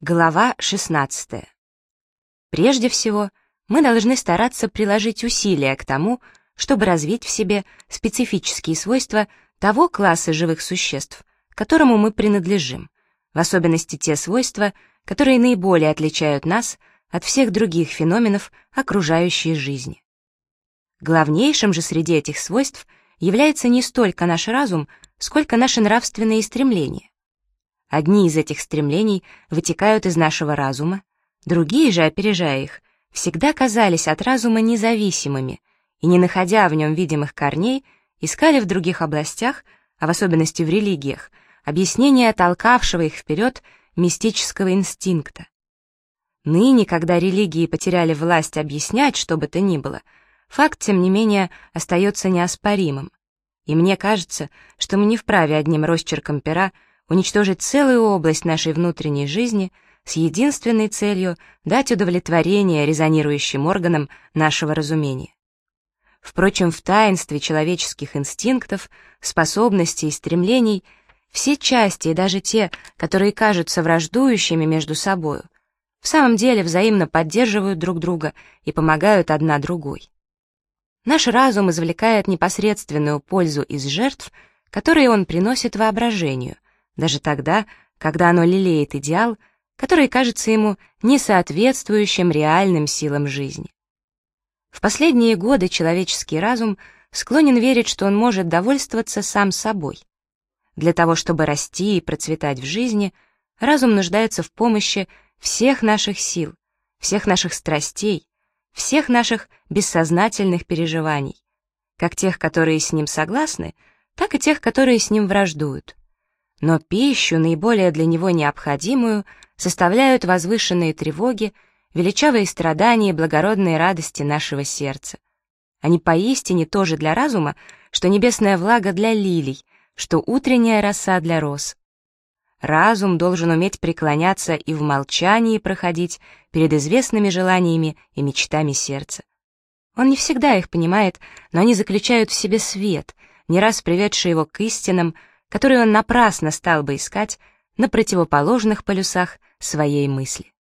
Глава 16. Прежде всего, мы должны стараться приложить усилия к тому, чтобы развить в себе специфические свойства того класса живых существ, к которому мы принадлежим, в особенности те свойства, которые наиболее отличают нас от всех других феноменов окружающей жизни. Главнейшим же среди этих свойств является не столько наш разум, сколько наши нравственные стремления. Одни из этих стремлений вытекают из нашего разума, другие же, опережая их, всегда казались от разума независимыми и, не находя в нем видимых корней, искали в других областях, а в особенности в религиях, объяснения толкавшего их вперед мистического инстинкта. Ныне, когда религии потеряли власть объяснять что бы то ни было, факт, тем не менее, остается неоспоримым. И мне кажется, что мы не вправе одним росчерком пера уничтожить целую область нашей внутренней жизни с единственной целью дать удовлетворение резонирующим органам нашего разумения. Впрочем, в таинстве человеческих инстинктов, способностей и стремлений все части, и даже те, которые кажутся враждующими между собою, в самом деле взаимно поддерживают друг друга и помогают одна другой. Наш разум извлекает непосредственную пользу из жертв, которые он приносит воображению, даже тогда, когда оно лелеет идеал, который кажется ему несоответствующим реальным силам жизни. В последние годы человеческий разум склонен верить, что он может довольствоваться сам собой. Для того, чтобы расти и процветать в жизни, разум нуждается в помощи всех наших сил, всех наших страстей, всех наших бессознательных переживаний, как тех, которые с ним согласны, так и тех, которые с ним враждуют. Но пищу, наиболее для него необходимую, составляют возвышенные тревоги, величавые страдания и благородные радости нашего сердца. Они поистине тоже для разума, что небесная влага для лилий, что утренняя роса для роз. Разум должен уметь преклоняться и в молчании проходить перед известными желаниями и мечтами сердца. Он не всегда их понимает, но они заключают в себе свет, не раз приведший его к истинам, которые он напрасно стал бы искать на противоположных полюсах своей мысли.